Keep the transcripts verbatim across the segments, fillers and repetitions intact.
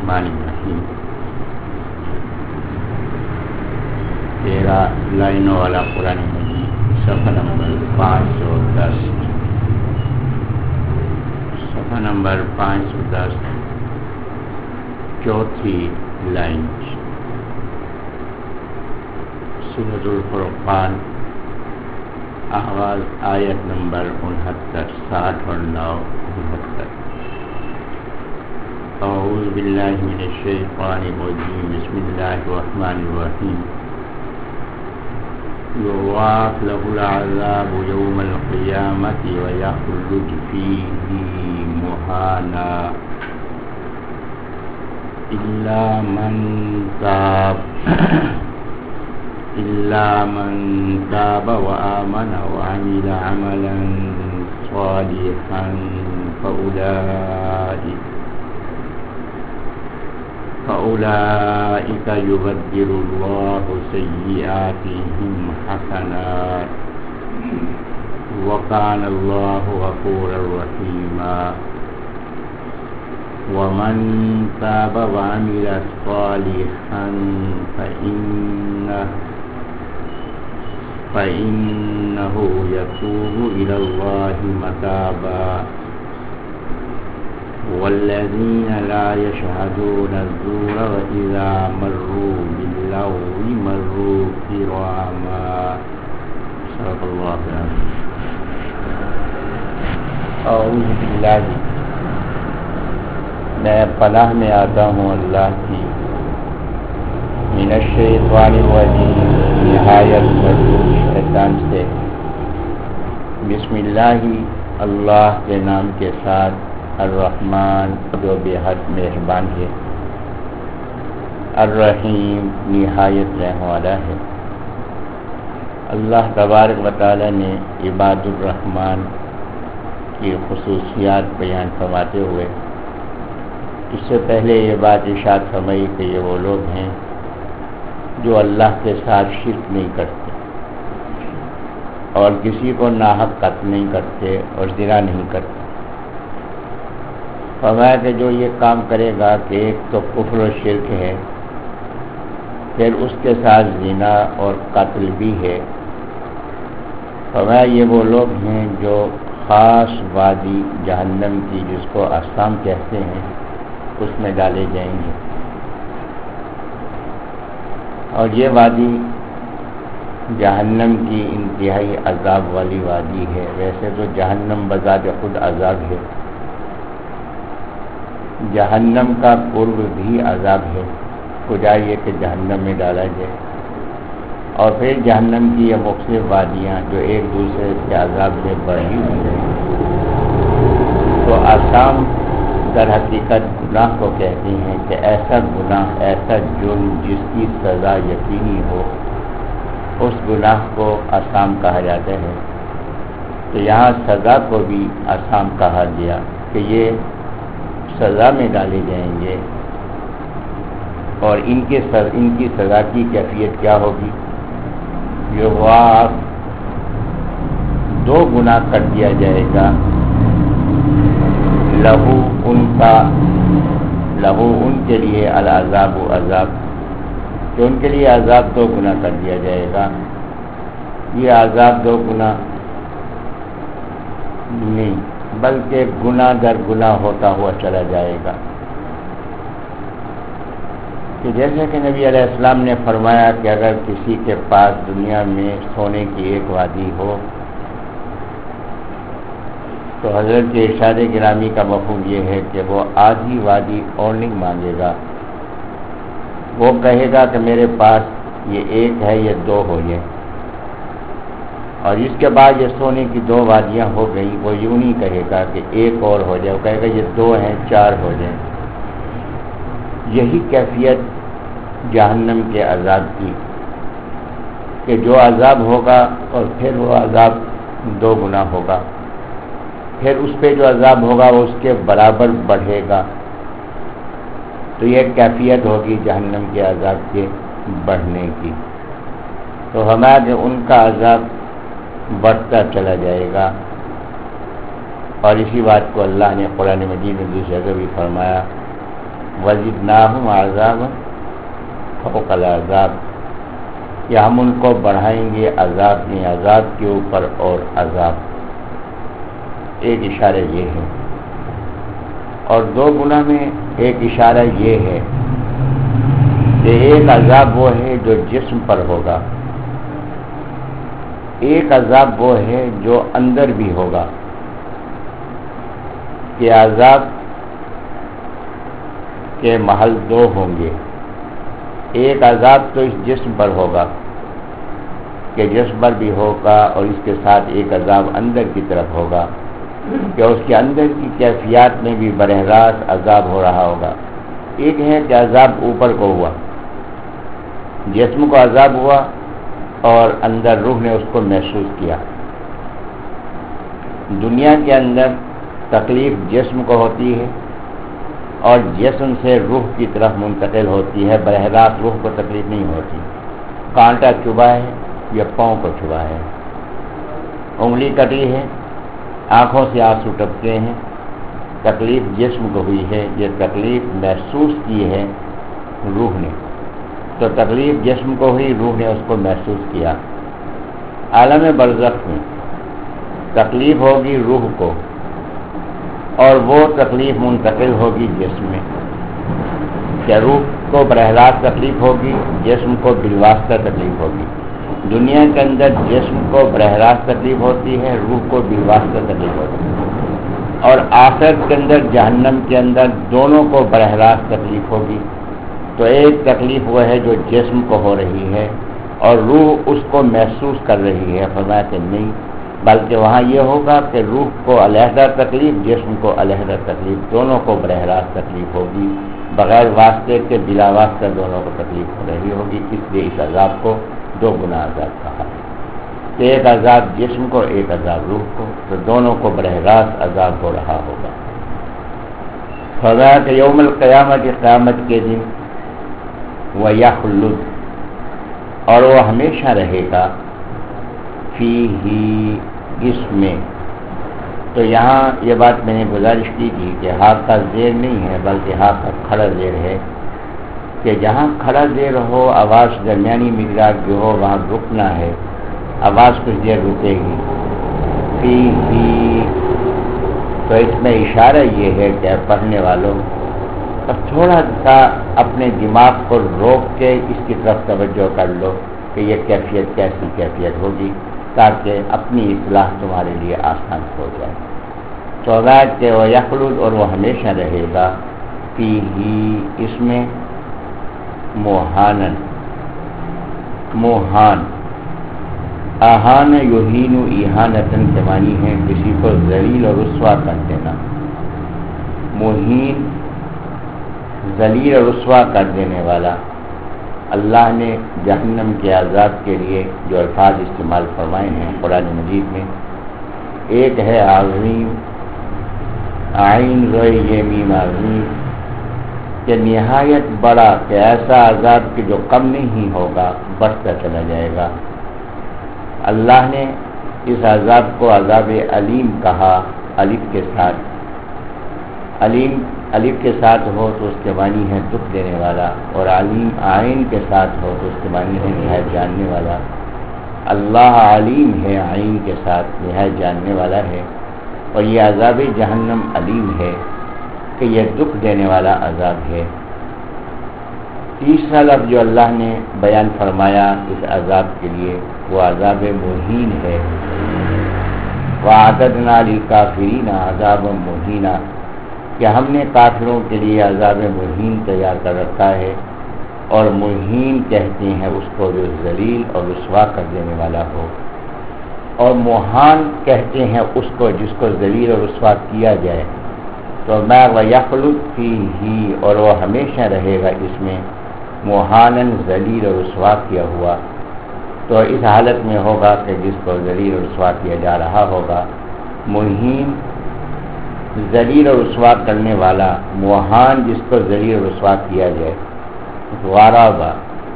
الرحمن الرحیم تیرہ لائنوں والا قرآن مجید صفحہ نمبر پانچ سو دس صفحہ نمبر پانچ سو دس چوتھی لائن سورۃ الفرقان آغاز آیت نمبر انہتر ساٹھ اور نو انہتر اعوذ باللہ من الشیطان الرجیم بسم اللہ الرحمن الرحیم یضاعف له العذاب یوم القیامة ویخلد فیہ مہانا الا من تاب إلا من تاب وآمن وعمل عملا صالحا فأولئك فأولئك يبدل الله سيئاتهم حسنات وكان الله غفورا رحيما ومن تاب وعمل صالحا فإنه فإنه يتوب إلى الله متابا والذين لا يشهدون الزور وإذا مروا باللغو مروا كراما صدق الله العظيم. اعوذ باللہ، میں پناہ میں آتا ہوں اللہ کی من الشیطان الرجیم، نہایت مردود شیطان سے. بسم اللہ، اللہ کے نام کے ساتھ، الرحمن جو بے حد مہربان ہے، الرحیم نہایت رحم والا ہے. اللہ تبارک و تعالی نے عباد الرحمن کی خصوصیات بیان فرماتے ہوئے اس سے پہلے یہ بات ارشاد فرمائی کہ یہ وہ لوگ ہیں جو اللہ کے ساتھ شرک نہیں کرتے اور کسی کو ناحق قتل نہیں کرتے اور زنا نہیں کرتے. فرمایا کہ جو یہ کام کرے گا کہ ایک تو کفر و شرک ہے، پھر اس کے ساتھ زنا اور قتل بھی ہے. فرمایا یہ وہ لوگ ہیں جو خاص وادی جہنم کی، جس کو اقسام کہتے ہیں، اس میں ڈالے جائیں گے. اور یہ وادی جہنم کی انتہائی عذاب والی وادی ہے. ویسے تو جہنم بذات خود عذاب ہے، جہنم کا قرب بھی عذاب ہے. خدا یہ کہ جہنم میں ڈالا جائے، اور پھر جہنم کی یہ مختلف وادیاں جو ایک دوسرے کے عذاب میں بڑھی ہوئی ہیں. تو آسام در حقیقت گناہ کو کہتے ہیں کہ ایسا گناہ، ایسا جرم جس کی سزا یقینی ہو، اس گناہ کو آسام کہا جاتا ہے. تو یہاں سزا کو بھی آسام کہا گیا کہ یہ سزا میں ڈالے جائیں گے. اور ان کے سر ان کی سزا کی کیفیت کیا ہوگی؟ یہ وہ دو گناہ کر دیا جائے گا. لہو ان کا، لہو ان کے لیے العذاب و عذاب، کہ ان کے لیے عذاب دو گنا کر دیا جائے گا. یہ عذاب دو گنا نہیں بلکہ گناہ در گناہ ہوتا ہوا چلا جائے گا. کہ جیسے کہ نبی علیہ السلام نے فرمایا کہ اگر کسی کے پاس دنیا میں سونے کی ایک وادی ہو تو حضرت کے ارشاد گرامی کا مفہوم یہ ہے کہ وہ آدھی وادی اور نہیں مانگے گا. وہ کہے گا کہ میرے پاس یہ ایک ہے، یہ دو ہو جائے. اور اس کے بعد یہ سونے کی دو وادیاں ہو گئیں، وہ یوں نہیں کہے گا کہ ایک اور ہو جائے، وہ کہے گا یہ دو ہیں، چار ہو جائیں. یہی کیفیت جہنم کے عذاب کی، کہ جو عذاب ہوگا اور پھر وہ عذاب دو گنا ہوگا، پھر اس پہ جو عذاب ہوگا وہ اس کے برابر بڑھے گا. تو یہ کیفیت ہوگی جہنم کے عذاب کے بڑھنے کی. تو ہمارے ان کا عذاب بڑھتا چلا جائے گا. اور اسی بات کو اللہ نے قرآن مجید میں دوسری جگہ بھی فرمایا وزدناہم عذابا فوق العذاب، کہ ہم ان کو بڑھائیں گے عذاب میں عذاب کے اوپر اور عذاب. ایک اشارہ یہ ہے. اور دو گنا میں ایک اشارہ یہ ہے کہ ایک عذاب وہ ہے جو جسم پر ہوگا، ایک عذاب وہ ہے جو اندر بھی ہوگا. کہ عذاب کے محل دو ہوں گے. ایک عذاب تو اس جسم پر ہوگا کہ جسم پر بھی ہوگا، اور اس کے ساتھ ایک عذاب اندر کی طرف ہوگا کہ اس کے اندر کی کیفیات میں بھی براہ راست عذاب ہو رہا ہوگا. ایک ہے کہ عذاب اوپر کو ہوا، جسم کو عذاب ہوا اور اندر روح نے اس کو محسوس کیا. دنیا کے اندر تکلیف جسم کو ہوتی ہے اور جسم سے روح کی طرف منتقل ہوتی ہے، براہ راست روح کو تکلیف نہیں ہوتی. کانٹا چبھا ہے یا پاؤں کو چبھا ہے، انگلی کٹی ہے، آنکھوں سے آنسو ٹپکے ہیں، تکلیف جسم کو ہوئی ہے. یہ تکلیف محسوس کی ہے روح نے، تو تکلیف جسم کو ہوئی، روح نے اس کو محسوس کیا. عالم برزخ میں تکلیف ہوگی روح کو، اور وہ تکلیف منتقل ہوگی جسم میں. کہ روح کو براہ راست تکلیف ہوگی، جسم کو بالواسطہ تکلیف ہوگی. دنیا کے اندر جسم کو براہ راست تکلیف ہوتی ہے، روح کو بالواسطہ تکلیف ہوتی ہے. اور آخرت کے اندر جہنم کے اندر دونوں کو براہ راست تکلیف ہوگی. تو ایک تکلیف وہ ہے جو جسم کو ہو رہی ہے اور روح اس کو محسوس کر رہی ہے. فرمایا کہ نہیں، بلکہ وہاں یہ ہوگا کہ روح کو علیحدہ تکلیف، جسم کو علیحدہ تکلیف، دونوں کو براہ راست تکلیف ہوگی، بغیر واسطے کے بلا واسطہ دونوں کو تکلیف ہو رہی ہوگی. اس لیے اس عذاب کو دو گنا عذاب کہا ہے کہ ایک عذاب جسم کو، ایک عذاب روح کو، تو دونوں کو براہ راست عذاب ہو رہا ہوگا. فرمایا کہ یوم القیامت، قیامت کے دن، وَيَخْلُدْ، اور وہ ہمیشہ رہے گا، فِيهِ، اس میں. تو یہاں یہ بات میں نے گزارش کی تھی کہ ہاتھ کا زیر نہیں ہے بلکہ ہاتھ کا کھڑا زیر ہے، کہ جہاں کھڑا زیر ہو، آواز درمیانی مقدار جو ہو، وہاں رکنا ہے، آواز کچھ دیر رکے گی. فِيهِ، تو اس میں اشارہ یہ ہے کہ پڑھنے والوں اب تھوڑا سا اپنے دماغ کو روک کے اس کی طرف توجہ کر لو کہ یہ کیفیت کیسی کیفیت ہوگی، تاکہ اپنی اصلاح تمہارے لیے آسان ہو جائے. تو غیر کہ وہ یخلد، اور وہ ہمیشہ رہے گا، فیہ، اس میں، موہانن، موہان، آہان یہین ایہانتن کے معنی ہے کسی کو ذلیل اور رسوا کر دینا. موہین، ذلیل اور رسوا کر دینے والا. اللہ نے جہنم کے عذاب کے لیے جو الفاظ استعمال فرمائے ہیں قرآن مجید میں، ایک ہے عظیم، عین روئے یہ میم عظیم، کہ نہایت بڑا، کہ ایسا عذاب کہ جو کم نہیں ہوگا، بڑھتا چلا جائے گا. اللہ نے اس عذاب کو عذاب علیم کہا، الف کے ساتھ. علیم الف کے ساتھ ہو تو اس کے معنی ہے دکھ دینے والا، اور علیم عین کے ساتھ ہو تو اس کے معنی ہے نہایت جاننے والا. اللہ علیم ہے، عین کے ساتھ، نہایت جاننے والا ہے. اور یہ عذاب جہنم علیم ہے کہ یہ دکھ دینے والا عذاب ہے. تیسرا لفظ جو اللہ نے بیان فرمایا اس عذاب کے لیے، وہ عذاب مہین ہے. وَأَعْتَدْنَا لِلْكَافِرِينَ عَذَابًا مُهِينًا، کہ ہم نے کافروں کے لیے عذاب مہین تیار کر رکھا ہے. اور مہین کہتے ہیں اس کو جو ذلیل اور رسوا کر دینے والا ہو، اور موہان کہتے ہیں اس کو جس کو ذلیل اور رسوا کیا جائے. تو میں وَيَخْلُدْ فِيهِ، اور وہ ہمیشہ رہے گا اس میں، موہانن، ذلیل اور رسوا کیا ہوا. تو اس حالت میں ہوگا کہ جس کو ذلیل اور رسوا کیا جا رہا ہوگا. مہین، ذلیل اور رسوا کرنے والا، موہان جس کو ذلیل اور رسوا کیا جائے. ضربہ،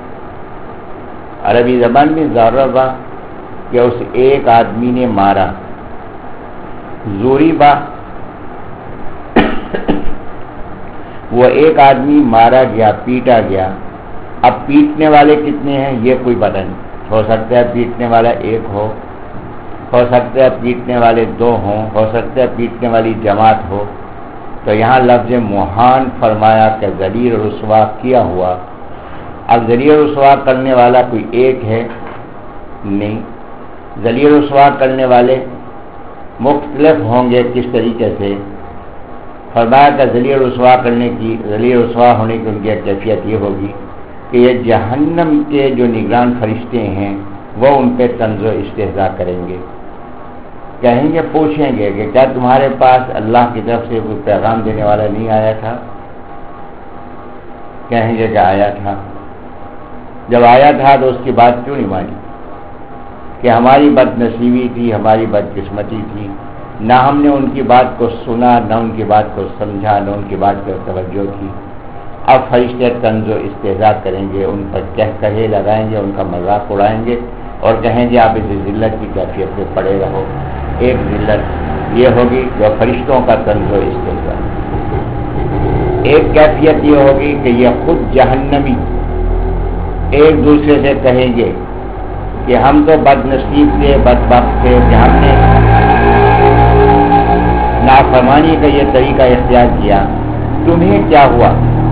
عربی زبان میں ضربہ کہ اس ایک آدمی نے مارا. ضربہ وہ ایک آدمی مارا گیا، پیٹا گیا. اب پیٹنے والے کتنے ہیں یہ کوئی پتہ نہیں. ہو سکتا ہے پیٹنے والا ایک ہو ہو سکتا ہے پیٹنے والے دو ہوں، ہو سکتا ہے پیٹنے والی جماعت ہو. تو یہاں لفظ مہان فرمایا کہ ذلیل رسوا کیا ہوا. اب ذلیل رسوا کرنے والا کوئی ایک ہے نہیں، ذلیل رسوا کرنے والے مختلف ہوں گے. کس طریقے سے فرمایا کہ ذلیل رسوا کرنے کی ذلیل رسوا ہونے کی ان کی کیفیت یہ ہوگی کہ یہ جہنم کے جو نگران فرشتے ہیں وہ ان پہ طنز و استہزاء کریں گے. کہیں گے، پوچھیں گے کہ کیا تمہارے پاس اللہ کی طرف سے کوئی پیغام دینے والا نہیں آیا تھا؟ کہیں گے کہ آیا تھا. جب آیا تھا تو اس کی بات کیوں نہیں مانی؟ کہ ہماری بد نصیبی تھی، ہماری بدقسمتی تھی، نہ ہم نے ان کی بات کو سنا، نہ ان کی بات کو سمجھا، نہ ان کی بات پر توجہ کی. اب فرشتے طنز و استہزاء کریں گے، ان پر کہہ کہے لگائیں گے، ان کا مذاق اڑائیں گے اور کہیں گے آپ اس ذلت کی کیفیت پہ پڑے رہو. ایک ذلت یہ ہوگی جو فرشتوں کا طنز و استہزاء. ایک کیفیت یہ ہوگی کہ یہ خود جہنمی ایک دوسرے سے کہیں گے کہ ہم تو بد نصیب تھے، بدبخت تھے کہ ہم نے نافرمانی کا یہ طریقہ اختیار کیا. تمہیں کیا ہوا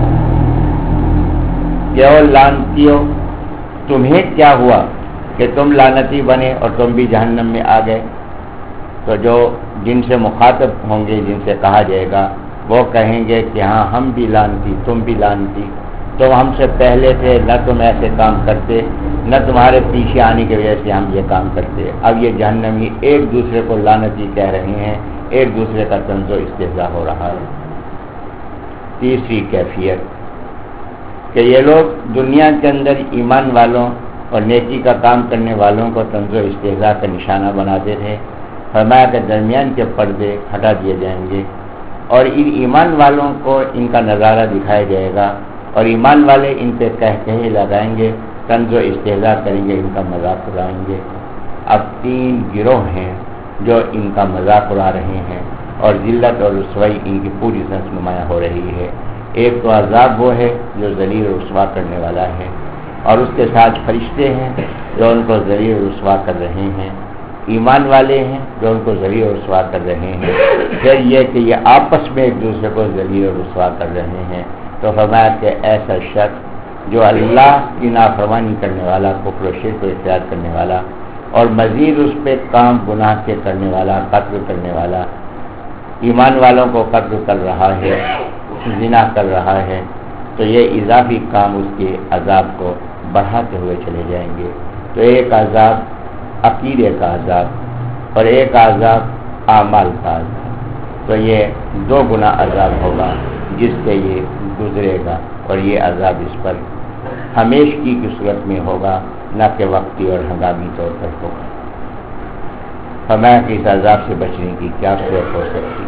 کہ او لعنتیو، تمہیں کیا ہوا کہ تم لعنتی بنے اور تم بھی جہنم میں آ گئے؟ تو جو جن سے مخاطب ہوں گے، جن سے کہا جائے گا، وہ کہیں گے کہ ہاں ہم بھی لعنتی، تم بھی لعنتی، تم ہم سے پہلے تھے، نہ تم ایسے کام کرتے، نہ تمہارے پیچھے آنے کی وجہ سے ہم یہ کام کرتے. اب یہ جہنمی ایک دوسرے کو لعنتی کہہ رہے ہیں، ایک دوسرے کا طنز و استہزاء ہو رہا ہے. تیسری کیفیت کہ یہ لوگ دنیا کے اندر ایمان والوں اور نیکی کا کام کرنے والوں کو طنز و استہزاء کا نشانہ بناتے تھے. فرمایا کہ درمیان کے پردے ہٹا دیے جائیں گے اور ان ایمان والوں کو ان کا نظارہ دکھایا جائے گا اور ایمان والے ان پہ کہہ کہے لگائیں گے، طنز و استہزاء کریں گے، ان کا مذاق اڑائیں گے. اب تین گروہ ہیں جو ان کا مذاق اڑا رہے ہیں اور ذلت اور رسوائی ان کی پوری طرح نمایاں ہو رہی ہے. ایک تو عذاب وہ ہے جو ذلیل و رسوا کرنے والا ہے، اور اس کے ساتھ فرشتے ہیں جو ان کو ذلیل و رسوا کر رہے ہیں، ایمان والے ہیں جو ان کو ذلیل و رسوا کر رہے ہیں، پھر یہ کہ یہ آپس میں ایک دوسرے کو ذلیل و رسوا کر رہے ہیں. تو فرمایا کہ ایسا شخص جو اللہ کی نافرمانی کرنے والا، کفر و شرک کو اختیار کرنے والا اور مزید اس پہ کام گناہ کے کرنے والا، قتل کرنے والا، ایمان والوں کو قتل کر رہا ہے، زنا کر رہا ہے، تو یہ اضافی کام اس کے عذاب کو بڑھاتے ہوئے چلے جائیں گے. تو ایک عذاب عقیدے کا عذاب اور ایک عذاب اعمال کا عذاب. تو یہ دو گنا عذاب ہوگا جس سے یہ گزرے گا، اور یہ عذاب اس پر ہمیشگی کی صورت میں ہوگا، نہ کہ وقتی اور ہنگامی طور پر ہوگا. فرمایا کہ اس عذاب سے بچنے کی کیا صورت ہو سکتی؟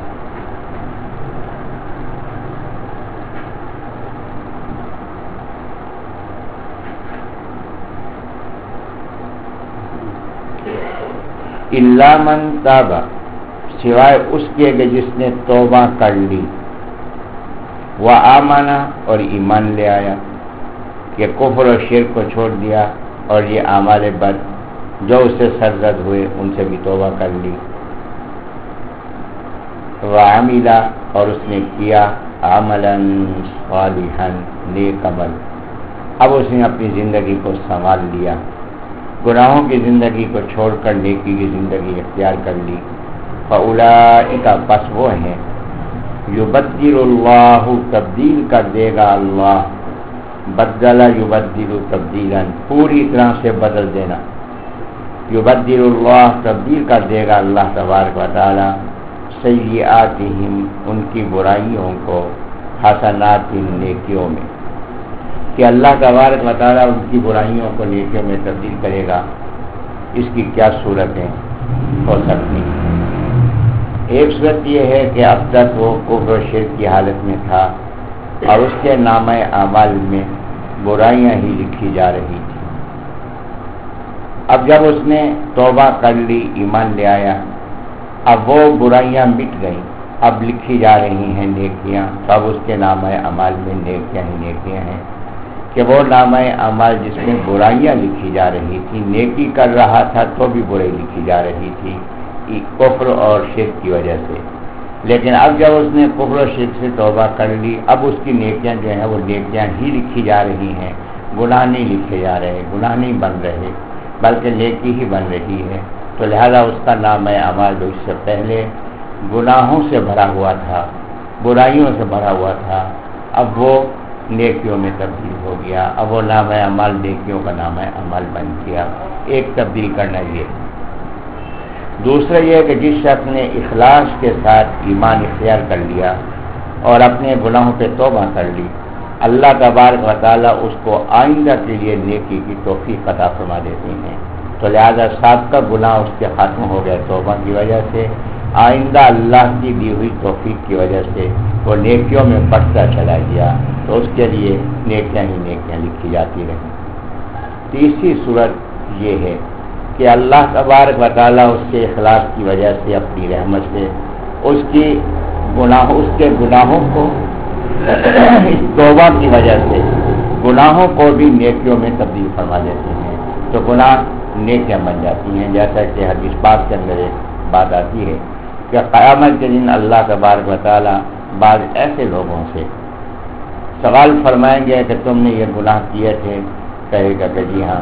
الا من تاب، سوائے اس کے کہ جس نے توبہ کر لی، وآمن، اور ایمان لے آیا، کہ کفر و شرک کو چھوڑ دیا اور یہ اعمال بد جو اس سے سرزد ہوئے ان سے بھی توبہ کر لی. وعمل، اور اس نے کیا عملا صالحا، نیک عمل. اب اس نے اپنی زندگی کو سنبھال لیا، گناہوں کی زندگی کو چھوڑ کر نیکی کی زندگی اختیار کر لی. فاولئک، پس وہ ہیں، یبدل اللہ، تبدیل کر دے گا اللہ، بدل یبدل تبدیلا، پوری طرح سے بدل دینا. یبدل اللہ، تبدیل کر دے گا اللہ تبارک و تعالی، سیئاتہم، ان کی برائیوں کو، حسنات، نیکیوں میں. کہ اللہ تبارک و تعالی ان کی برائیوں کو نیکیوں میں تبدیل کرے گا. اس کی کیا صورتیں ہو سکتی ہیں؟ ایک صورت یہ ہے کہ اب تک وہ کفر و شرک کی حالت میں تھا اور اس کے نامہ اعمال میں برائیاں ہی لکھی جا رہی تھی. اب جب اس نے توبہ کر لی، ایمان لے آیا، اب وہ برائیاں مٹ گئیں اب لکھی جا رہی ہیں نیکیاں، اب اس کے نامہ اعمال میں نیکیاں ہی نیکیاں ہیں، کہ وہ نامہ اعمال جس میں برائیاں لکھی جا رہی تھی، نیکی کر رہا تھا تو بھی برائی لکھی جا رہی تھی کفر اور شرک کی وجہ سے، لیکن اب جب اس نے کفر و شرک سے توبہ کر لی، اب اس کی نیکیاں جو ہیں وہ نیکیاں ہی لکھی جا رہی ہیں، گناہ نہیں لکھے جا رہے، گناہ نہیں بن رہے بلکہ نیکی ہی بن رہی ہے۔ تو لہذا اس کا نام اعمال جو اس سے پہلے گناہوں سے بھرا ہوا تھا، برائیوں سے بھرا ہوا تھا، اب وہ نیکیوں میں تبدیل ہو گیا، اب وہ نام اعمال نیکیوں کا نام اعمال بن گیا۔ ایک تبدیل کرنا یہ، دوسرا یہ کہ جس شخص نے اخلاص کے ساتھ ایمان اختیار کر لیا اور اپنے گناہوں پہ توبہ کر لی، اللہ تبارک و تعالیٰ اس کو آئندہ کے لیے نیکی کی توفیق عطا فرما دیتے ہیں۔ تو لہذا سابقہ گناہ اس کے ختم ہو گئے توبہ کی وجہ سے، آئندہ اللہ کی دی ہوئی توفیق کی وجہ سے وہ نیکیوں میں بڑھتا چلا گیا، تو اس کے لیے نیکیاں ہی نیکیاں لکھی جاتی رہیں۔ تیسری صورت یہ ہے کہ اللہ تبارک و تعالیٰ اس کے اخلاص کی وجہ سے اپنی رحمت سے اس کی گناہ اس کے گناہوں کو اس توبہ کی وجہ سے گناہوں کو بھی نیکیوں میں تبدیل فرما دیتے ہیں، تو گناہ نیکیاں بن جاتی ہیں۔ جیسا کہ حدیث پاک کے اندر ایک بات آتی ہے کہ قیامت کے دن اللہ تبارک و تعالیٰ بعض ایسے لوگوں سے سوال فرمائیں گے کہ تم نے یہ گناہ کیے تھے، کہے گا کہ جی ہاں،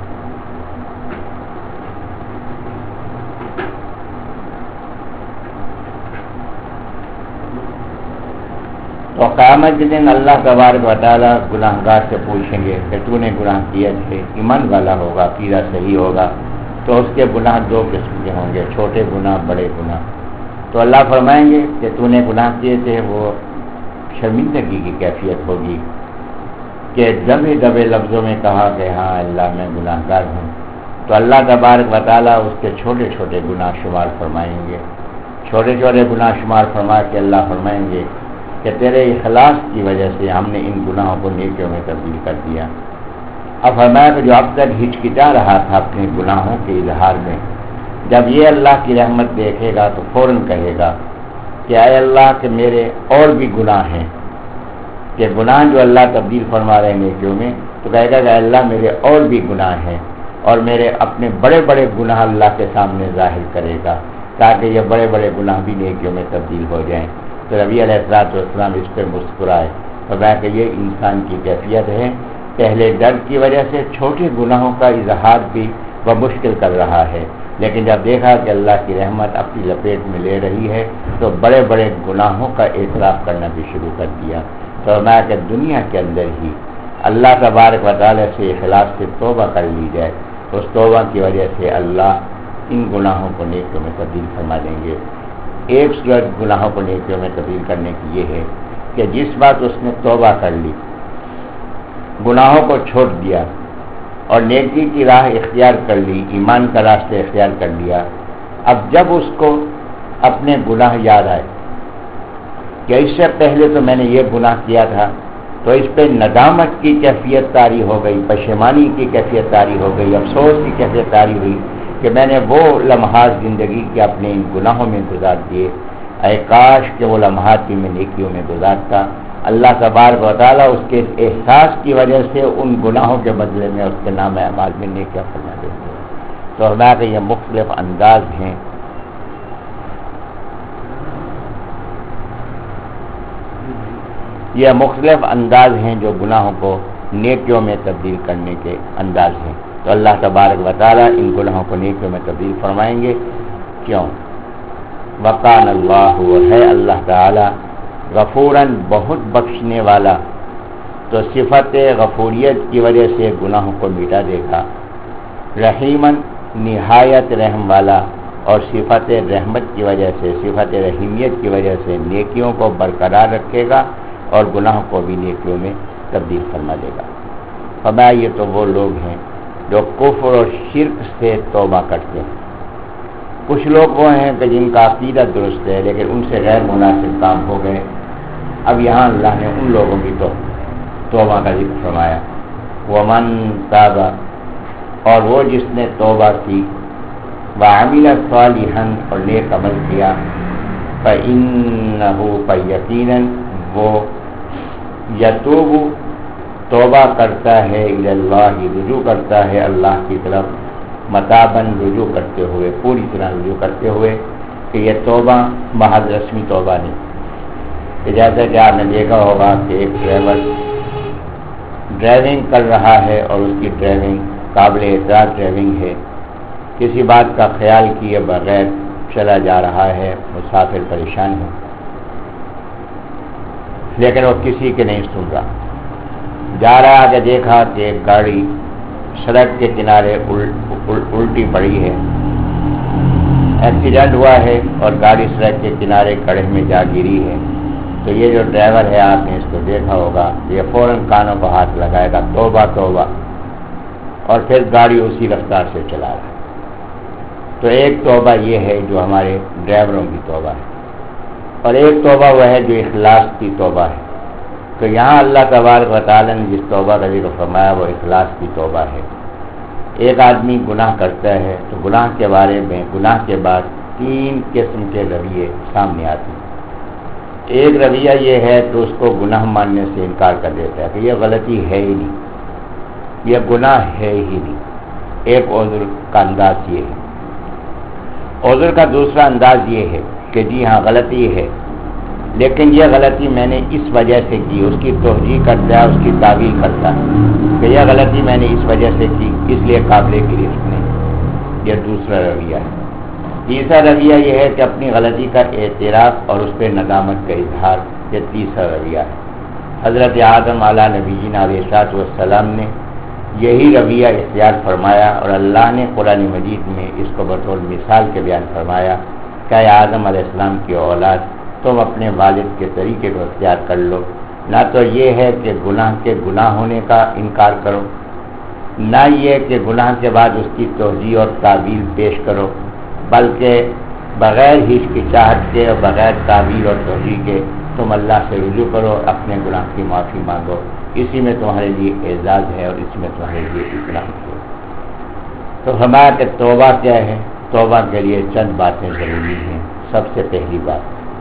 تو قیامت کے دن اللہ تبارک و تعالیٰ گناہ گار سے پوچھیں گے کہ تو نے گناہ کیے تھے، ایمان والا ہوگا، عقیدہ صحیح ہوگا، تو اس کے گناہ دو قسم کے ہوں گے، چھوٹے گناہ، بڑے گناہ۔ تو اللہ فرمائیں گے کہ تو نے گناہ کیے تھے، وہ شرمندگی کی کیفیت ہوگی کہ دبے دبے لفظوں میں کہا کہ ہاں اللہ میں گناہ گار ہوں، تو اللہ تبارک و تعالیٰ اس کے چھوٹے چھوٹے گناہ شمار فرمائیں گے، چھوٹے چھوٹے گناہ شمار فرما کے اللہ فرمائیں گے کہ تیرے اخلاص کی وجہ سے ہم نے ان گناہوں کو نیکیوں میں تبدیل کر دیا۔ اب فرمایا کہ جو اب تک ہچکچا رہا تھا اپنے گناہوں کے اظہار میں، جب یہ اللہ کی رحمت دیکھے گا تو فوراً کہے گا کہ اے اللہ کہ میرے اور بھی گناہ ہیں، کہ گناہ جو اللہ تبدیل فرما رہے ہیں نیکیوں میں، تو کہے گا کہ اے اللہ میرے اور بھی گناہ ہیں، اور میرے اپنے بڑے بڑے گناہ اللہ کے سامنے ظاہر کرے گا تاکہ یہ بڑے بڑے گناہ بھی نیکیوں میں تبدیل ہو جائیں۔ تو نبی علیہ الصلوۃ والسلام اس پہ مسکرائے، فرمایا کہ یہ انسان کی کیفیت ہے، پہلے ڈر کی وجہ سے چھوٹے گناہوں کا اظہار بھی وہ مشکل کر رہا ہے، لیکن جب دیکھا کہ اللہ کی رحمت اپنی لپیٹ میں لے رہی ہے تو بڑے بڑے گناہوں کا اعتراف کرنا بھی شروع کر دیا۔ تو فرمایا کہ دنیا کے اندر ہی اللہ تبارک و تعالیٰ سے اخلاص سے توبہ کر لی جائے، اس توبہ کی وجہ سے اللہ ان گناہوں کو نیکیوں میں تبدیل فرما دیں گے۔ ایک صورت گناہوں کو نیکیوں میں تبدیل کرنے کی یہ ہے کہ جس بات اس نے توبہ کر لی، گناہوں کو چھوڑ دیا اور نیکی کی راہ اختیار کر لی، ایمان کا راستہ اختیار کر لیا، اب جب اس کو اپنے گناہ یاد آئے کہ اس سے پہلے تو میں نے یہ گناہ کیا تھا، تو اس پہ ندامت کی کیفیت طاری ہو گئی، پشیمانی کی کیفیت طاری ہو گئی، افسوس کی کیفیت طاری ہوئی کہ میں نے وہ لمحات زندگی کے اپنے ان گناہوں میں گزار دیے، اے کاش کہ وہ لمحات بھی میں نیکیوں میں گزارتا۔ اللہ تبارک و تعالیٰ اس کے احساس کی وجہ سے ان گناہوں کے بدلے میں اس کے نام اعمال میں نیکیاں فرما دیتے ہیں۔ تو ہمارے یہ مختلف انداز ہیں، یہ مختلف انداز ہیں جو گناہوں کو نیکیوں میں تبدیل کرنے کے انداز ہیں۔ تو اللہ تبارک و تعالیٰ ان گناہوں کو نیکیوں میں تبدیل فرمائیں گے۔ کیوں؟ وقان اللہ، وہ ہے اللہ تعالیٰ غفوراً بہت بخشنے والا، تو صفت غفوریت کی وجہ سے گناہوں کو مٹا دے گا، رحیماً نہایت رحم والا، اور صفت رحمت کی وجہ سے، صفت رحیمیت کی وجہ سے نیکیوں کو برقرار رکھے گا اور گناہوں کو بھی نیکیوں میں تبدیل فرما دے گا۔ فرمایا یہ تو وہ لوگ ہیں جو کفر اور شرک سے توبہ کرتے ہیں۔ کچھ لوگ وہ ہیں کہ جن کا عقیدہ درست ہے لیکن ان سے غیر مناسب کام ہو گئے، اب یہاں اللہ نے ان لوگوں کی تو توبہ کا ذکر فرمایا، ومن تاب، اور وہ جس نے توبہ کی، وعمل صالحا، اور نیک عمل کیا، فَإِنَّهُ فَيَقِينًا وہ یتوب توبہ کرتا ہے الی اللہ رجوع کرتا ہے اللہ کی طرف متاباً رجوع کرتے ہوئے پوری طرح رجوع کرتے ہوئے کہ یہ توبہ محض رسمی توبہ نہیں کہ جیسا کہ آپ نے دیکھا ہوگا کہ ایک ڈرائیور ڈرائیونگ کر رہا ہے اور اس کی ڈرائیونگ قابل اعتراض ڈرائیونگ ہے، کسی بات کا خیال کیے بغیر چلا جا رہا ہے، مسافر پریشان ہے لیکن وہ کسی کے نہیں سن رہا، جا رہا کہ دیکھا کہ ایک گاڑی سڑک کے کنارے الٹی پڑی ہے، ایکسیڈنٹ ہوا ہے اور گاڑی سڑک کے کنارے کڑے میں جا گری ہے، تو یہ جو ڈرائیور ہے آپ نے اس کو دیکھا ہوگا یہ فوراً کانوں کو ہاتھ لگائے گا توبہ توبہ، اور پھر گاڑی اسی رفتار سے چلا رہا ہے۔ تو ایک توبہ یہ ہے جو ہمارے ڈرائیوروں کی توبہ ہے، اور ایک توبہ وہ ہے جو اخلاص کی توبہ ہے۔ تو یہاں اللہ تبارک و تعالیٰ نے جس توبہ کا ذکر فرمایا وہ اخلاص کی توبہ ہے۔ ایک آدمی گناہ کرتا ہے تو گناہ کے بارے میں گناہ کے بعد تین قسم کے رویے سامنے آتے ہیں۔ ایک رویہ یہ ہے تو اس کو گناہ ماننے سے انکار کر دیتا ہے کہ یہ غلطی ہے ہی نہیں، یہ گناہ ہے ہی نہیں۔ ایک عذر کا انداز یہ ہے۔ عذر کا دوسرا انداز یہ ہے کہ جی ہاں غلطی ہے لیکن یہ غلطی میں نے اس وجہ سے کی، اس کی توجیہ کرتا ہے، اس کی تعویل کرتا ہے کہ یہ غلطی میں نے اس وجہ سے کی اس لیے قابل گرفت نہیں، یہ دوسرا رویہ ہے۔ تیسرا رویہ یہ ہے کہ اپنی غلطی کا اعتراف اور اس پہ ندامت کا اظہار، یہ تیسرا رویہ ہے۔ حضرت آدم علیہ نبینا علیہ الصلوۃ والسلام نے یہی رویہ اختیار فرمایا اور اللہ نے قرآن مجید میں اس کو بطور مثال کے بیان فرمایا کہ اے آدم علیہ السلام کی اولاد تم اپنے والد کے طریقے کو اختیار کر لو، نہ تو یہ ہے کہ گناہ کے گناہ ہونے کا انکار کرو، نہ یہ کہ گناہ کے بعد اس کی توجیہ اور تعویل پیش کرو، بلکہ بغیر ہچکچاہٹ کے اور بغیر تعویل اور توجیہ کے تم اللہ سے رجوع کرو، اپنے گناہ کی معافی مانگو، اسی میں تمہارے لیے اعزاز ہے اور اس میں تمہارے لیے اکرام ہے۔ تو ہمارا کہ توبہ کیا ہے؟ توبہ کے لیے چند باتیں ضروری ہیں۔ سب سے پہلی بات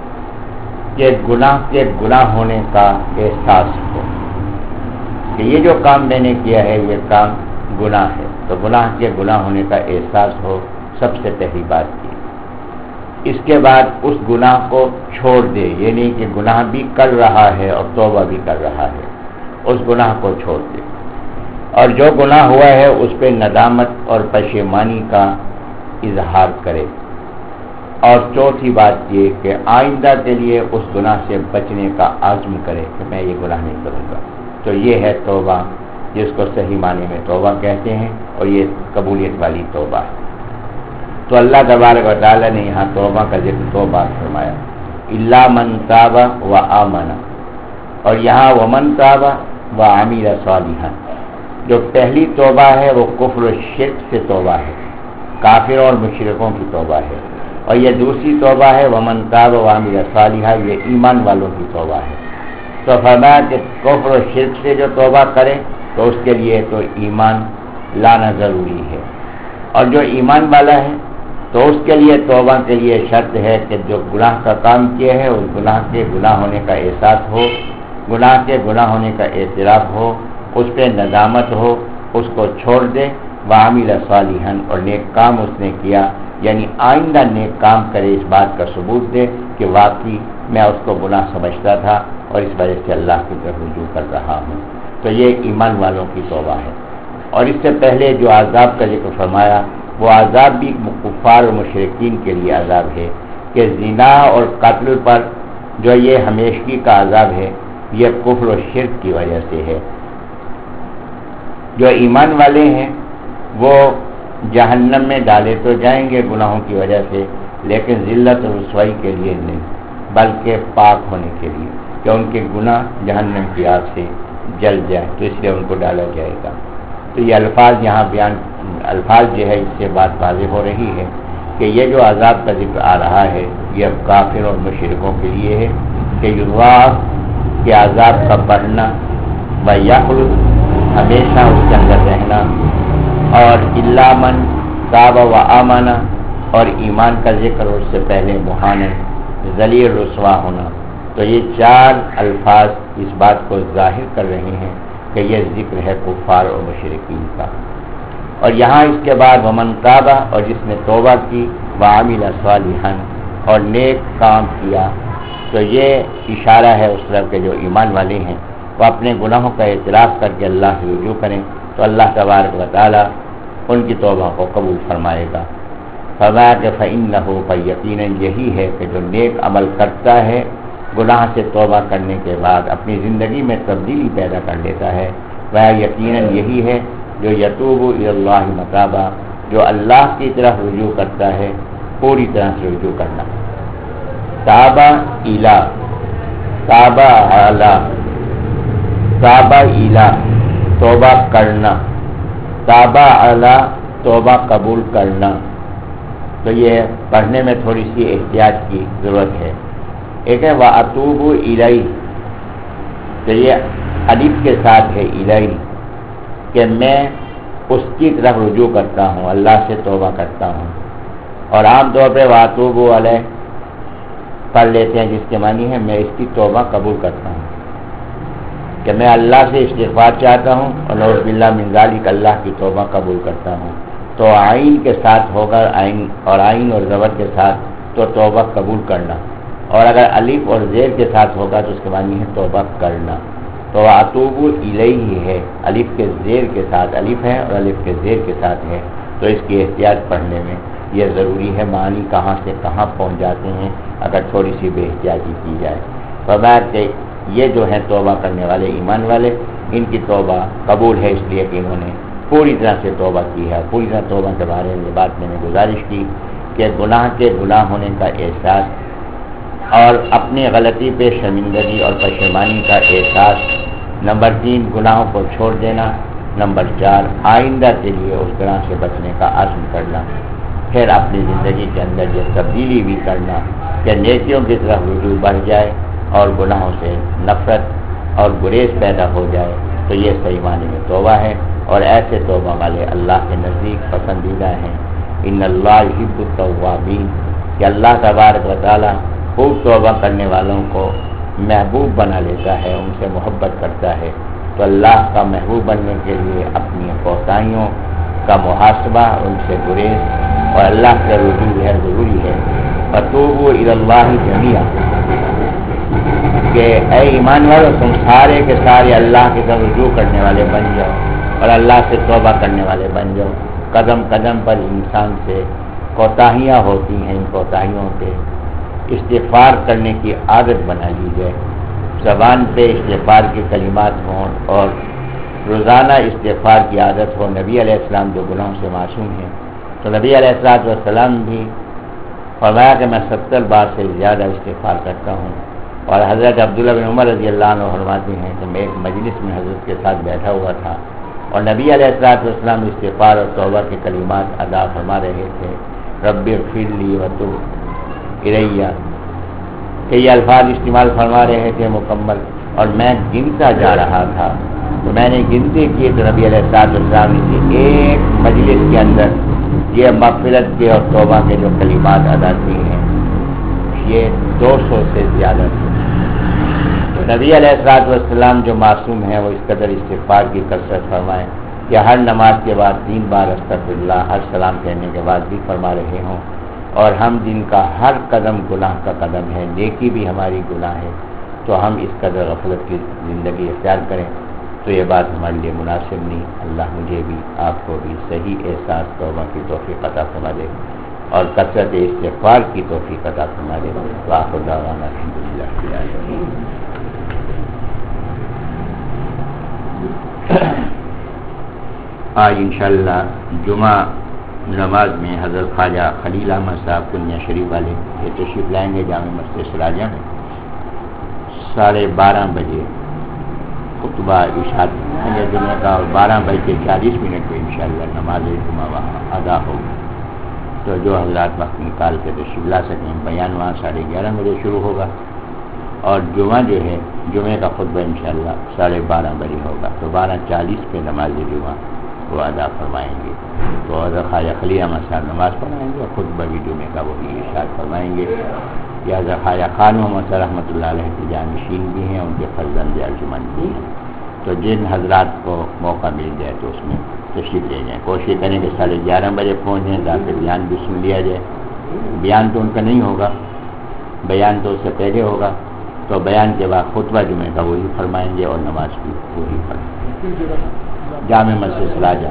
کہ گناہ کے گناہ ہونے کا احساس ہو کہ یہ جو کام میں نے کیا ہے یہ کام گناہ ہے، تو گناہ کے گناہ ہونے کا احساس ہو، سب سے پہلی بات کی۔ اس کے بعد اس گناہ کو چھوڑ دے، یہ نہیں کہ گناہ بھی کر رہا ہے اور توبہ بھی کر رہا ہے، اس گناہ کو چھوڑ دے، اور جو گناہ ہوا ہے اس پہ ندامت اور پشیمانی کا اظہار کرے۔ اور چوتھی بات یہ کہ آئندہ کے لیے اس گناہ سے بچنے کا عزم کرے کہ میں یہ گناہ نہیں کروں گا۔ تو یہ ہے توبہ، جس کو صحیح معنی میں توبہ کہتے ہیں، اور یہ قبولیت والی توبہ ہے۔ تو اللہ تبارک و تعالیٰ نے یہاں توبہ کا ذکر دو بار فرمایا، الا من تاب و آمن، اور یہاں ومن تاب و عمل صالحا۔ جو پہلی توبہ ہے وہ کفر و شرک سے توبہ ہے، کافروں اور مشرکوں کی توبہ ہے، اور یہ دوسری توبہ ہے ومن تاب و عمل صالحا، یہ ایمان والوں کی توبہ ہے۔ تو فرمایا کہ کفر و شرک سے جو توبہ کرے تو اس کے لیے تو ایمان لانا ضروری ہے، اور جو ایمان والا ہے تو اس کے لیے توبہ کے لیے شرط ہے کہ جو گناہ کا کام کیا ہے اس گناہ کے گناہ ہونے کا احساس ہو، گناہ کے گناہ ہونے کا اعتراف ہو، اس پہ ندامت ہو، اس کو چھوڑ دے، وعمل صالحا، اور نیک کام اس نے کیا، یعنی آئندہ نیک کام کرے، اس بات کا ثبوت دے کہ واقعی میں اس کو گناہ سمجھتا تھا اور اس وجہ سے اللہ کی طرف رجوع کر رہا ہوں۔ تو یہ ایمان والوں کی توبہ ہے۔ اور اس سے پہلے جو عذاب کا ذکر فرمایا وہ عذاب بھی کفار و مشرکین کے لیے عذاب ہے کہ زنا اور قتل پر جو یہ ہمیشگی کا عذاب ہے یہ کفر و شرک کی وجہ سے ہے۔ جو ایمان والے ہیں وہ جہنم میں ڈالے تو جائیں گے گناہوں کی وجہ سے، لیکن ذلت و رسوائی کے لیے نہیں، بلکہ پاک ہونے کے لیے کہ ان کے گناہ جہنم کی آگ سے جل جائیں، تو اس لیے ان کو ڈالا جائے گا۔ تو یہ الفاظ یہاں بیان الفاظ جو ہے اس سے بات واضح ہو رہی ہے کہ یہ جو عذاب کا ذکر آ رہا ہے یہ کافر اور مشرکوں کے لیے ہے کہ یضاعف کے عذاب کا بڑھنا و یخلد، ہمیشہ اس کے اندر رہنا، اور الا من تاب و آمن، اور ایمان کا ذکر اور اس سے پہلے محانن ذلیل رسوا ہونا. تو یہ چار الفاظ اس بات کو ظاہر کر رہے ہیں کہ یہ ذکر ہے کفار اور مشرکین کا. اور یہاں اس کے بعد ومن تاب، اور جس نے توبہ کی، وعمل صالحا، اور نیک کام کیا. تو یہ اشارہ ہے اس طرف کے جو ایمان والے ہیں وہ اپنے گناہوں کا اعتراف کر کے اللہ سے رجوع کریں تو اللہ تبارک و تعالی ان کی توبہ کو قبول فرمائے گا. فرمایا کہ فإنہ، پر یقیناً یہی ہے کہ جو نیک عمل کرتا ہے گناہ سے توبہ کرنے کے بعد اپنی زندگی میں تبدیلی پیدا کر لیتا ہے، وہ یقیناً یہی ہے جو یتوب الی اللہ متابا، جو اللہ کی طرف رجوع کرتا ہے پوری طرح سے رجوع کرنا. تابا الا، تابا اعلی، تابا الا توبہ کرنا، تابا اعلی توبہ قبول کرنا. تو یہ پڑھنے میں تھوڑی سی احتیاط کی ضرورت ہے. ایک ہے وَأَتُوبُ إِلَيْهِ، تو یہ الف کے ساتھ ہے الیہ، کہ میں اس کی طرف رجوع کرتا ہوں، اللہ سے توبہ کرتا ہوں. اور عام طور پہ وَأَتُوبُ عَلَيْهِ پڑھ لیتے ہیں جس کے معنی ہے میں اس کی توبہ قبول کرتا ہوں، کہ میں اللہ سے استغفار چاہتا ہوں اور نعوذ باللہ من ذالک اللہ کی توبہ قبول کرتا ہوں. تو عین کے ساتھ ہوگا، عین اور عین اور زبر کے ساتھ تو توبہ قبول کرنا. اور اگر الف اور زیر کے ساتھ ہوگا تو اس کے معنی ہے توبہ کرنا. تو اتوب الیہ ہے، الف کے زیر کے ساتھ الف ہے اور الف کے زیر کے ساتھ ہے. تو اس کی احتیاط پڑھنے میں یہ ضروری ہے، معنی کہاں سے کہاں پہنچ جاتے ہیں اگر تھوڑی سی بے احتیاطی کی جائے. فرمایا کہ یہ جو ہیں توبہ کرنے والے ایمان والے، ان کی توبہ قبول ہے اس لیے کہ انہوں نے پوری طرح سے توبہ کی ہے. پوری طرح توبہ کے بارے میں بات میں نے گزارش کی کہ گناہ کے گناہ ہونے کا احساس اور اپنی غلطی پہ شرمندگی اور پشیمانی کا احساس. نمبر تین گناہوں کو چھوڑ دینا. نمبر چار آئندہ کے لیے اس گناہ سے بچنے کا عزم کرنا. پھر اپنی زندگی کے اندر یہ تبدیلی بھی کرنا کہ نیکیوں کی طرف رجوع بڑھ جائے اور گناہوں سے نفرت اور گریز پیدا ہو جائے. تو یہ صحیح معنی میں توبہ ہے، اور ایسے توبہ والے اللہ کے نزدیک پسندیدہ ہیں. ان اللہ یحب التوابین، کہ اللہ تبارک و تعالی خوب توبہ کرنے والوں کو محبوب بنا لیتا ہے، ان سے محبت کرتا ہے. تو اللہ کا محبوب بننے کے لیے اپنی کوتاہیوں کا محاسبہ، ان سے گریز اور اللہ سے رجوع ہے ضروری ہے. فتوبوا الی اللہ جمیعا، کہ اے ایمان والو تم سارے کے سارے اللہ کی طرف رجوع کرنے والے بن جاؤ اور اللہ سے توبہ کرنے والے بن جاؤ. قدم قدم پر انسان سے کوتاہیاں ہوتی ہیں، ان کوتاہیوں پہ استغفار کرنے کی عادت بنا لی جائے. زبان پہ استغفار کے کلمات ہوں اور روزانہ استغفار کی عادت ہو. نبی علیہ السلام جو گناہوں سے معصوم ہیں تو نبی علیہ السلام بھی فرمایا کہ میں ستر بار سے زیادہ استغفار کرتا ہوں. اور حضرت عبداللہ بن عمر رضی اللہ عنہ فرماتے ہیں کہ میں ایک مجلس میں حضرت کے ساتھ بیٹھا ہوا تھا اور نبی علیہ السلام استغفار اور توبہ کے کلمات ادا فرما رہے تھے. رب اغفر لی وتب الیہ، کہ یہ الفاظ استعمال فرما رہے تھے مکمل، اور میں گنتا جا رہا تھا. تو میں نے گنتی کی تو نبی علیہ السلام نے ایک مجلس کے اندر یہ مغفرت کے اور توبہ کے جو کلمات ادا کیے ہیں یہ دو سو سے زیادہ تھے. تو نبی علیہ السلام جو معصوم ہیں وہ اس قدر استغفار کی کثرت فرمائیں کہ ہر نماز کے بعد تین بار استغفر اللہ، ہر سلام کہنے کے بعد بھی فرما رہے ہوں. اور ہم جن کا ہر قدم گناہ کا قدم ہے، نیکی بھی ہماری گناہ ہے، تو ہم اس قدر غفلت کی زندگی اختیار کریں تو یہ بات ہمارے لیے مناسب نہیں. اللہ مجھے بھی آپ کو بھی صحیح احساس توبہ کی توفیق عطا فرما دے اور کثرت استغفار کی توفیق عطا فرما دے. وآخر دعوانا الحمدللہ رب العالمین. آج انشاءاللہ جمعہ نماز میں حضرت خواجہ خلیل احمد صاحب کنیا شریف والے یہ تشریف لائیں گے جامع مسجد سراجہ میں. ساڑھے بارہ بجے خطبہ ارشاد ہے جمعہ کا، اور بارہ بج کے چالیس منٹ پہ انشاءاللہ نماز جمعہ وہاں ادا ہوگی. تو جو حضرات وقت نکال کے تشریف لا سکیں، بیان وہاں ساڑھے گیارہ بجے شروع ہوگا اور جمعہ جو ہے جمعے کا خطبہ انشاءاللہ ساڑھے بارہ بجے ہوگا. تو بارہ چالیس پہ نماز جمعہ وہ ادا فرمائیں گے. تو حضرت خواجہ خلیل احمد صاحب نماز پڑھائیں گے اور خطبہ بھی جمعے کا وہی ارشاد فرمائیں گے. یا ذخایا خان محمد رحمۃ اللہ علیہ کے جانشین بھی ہیں، ان کے فرزند ارجمند بھی ہیں، تو جن حضرات کو موقع مل جائے تو اس میں تشریف لے جائیں، کوشش کریں کہ ساڑھے گیارہ بجے پہنچ جائیں تاکہ بیان بھی سن لیا جائے۔ بیان تو ان کا نہیں ہوگا، بیان تو اس سے پہلے ہوگا، تو بیان کے بعد خطبہ جمعہ کا وہی فرمائیں گے اور نماز بھی وہی پڑھیں گے۔ جامع مسجد راجہ۔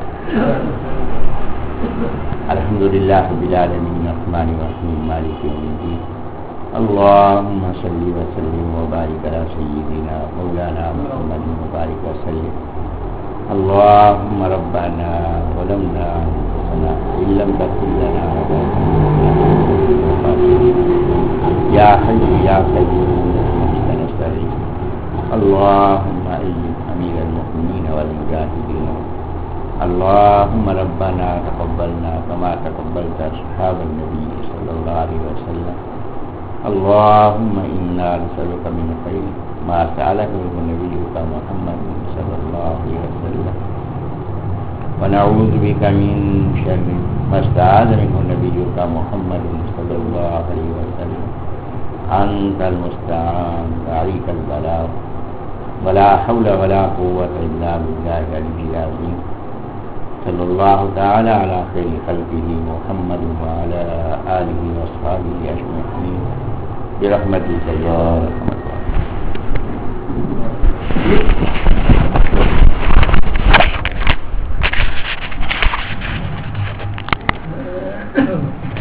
الحمدللہ رب العالمین الرحمن الرحیم مالک یوم الدین اللہم صلی وسلم وبارک علی سیدنا مولانا محمد وبارک وسلم اللہم ربنا ظلمنا انفسنا ان لم تغفر لنا یا حی یا قیوم نستعین اللہم اید امیر المؤمنین والمجاہدین اللہم ربنا تقبلنا کما تقبلت اصحاب النبی صلی اللہ علیہ وسلم اللہم انا نسألک من خیر ما سألک منه نبیک محمد صلی اللہ علیہ وسلم ونعوذ بک من شر ما استعاذ منه نبیک محمد صلی اللہ علیہ وسلم انت المستعان وعلیک البلاغ ولا حول ولا قوة الا باللہ العلی العظیم صلی اللہ تعالی علی خیر خلقہ محمد وعلی آلہ واصحابہ اجمعین برحمتک یا ارحم الراحمین۔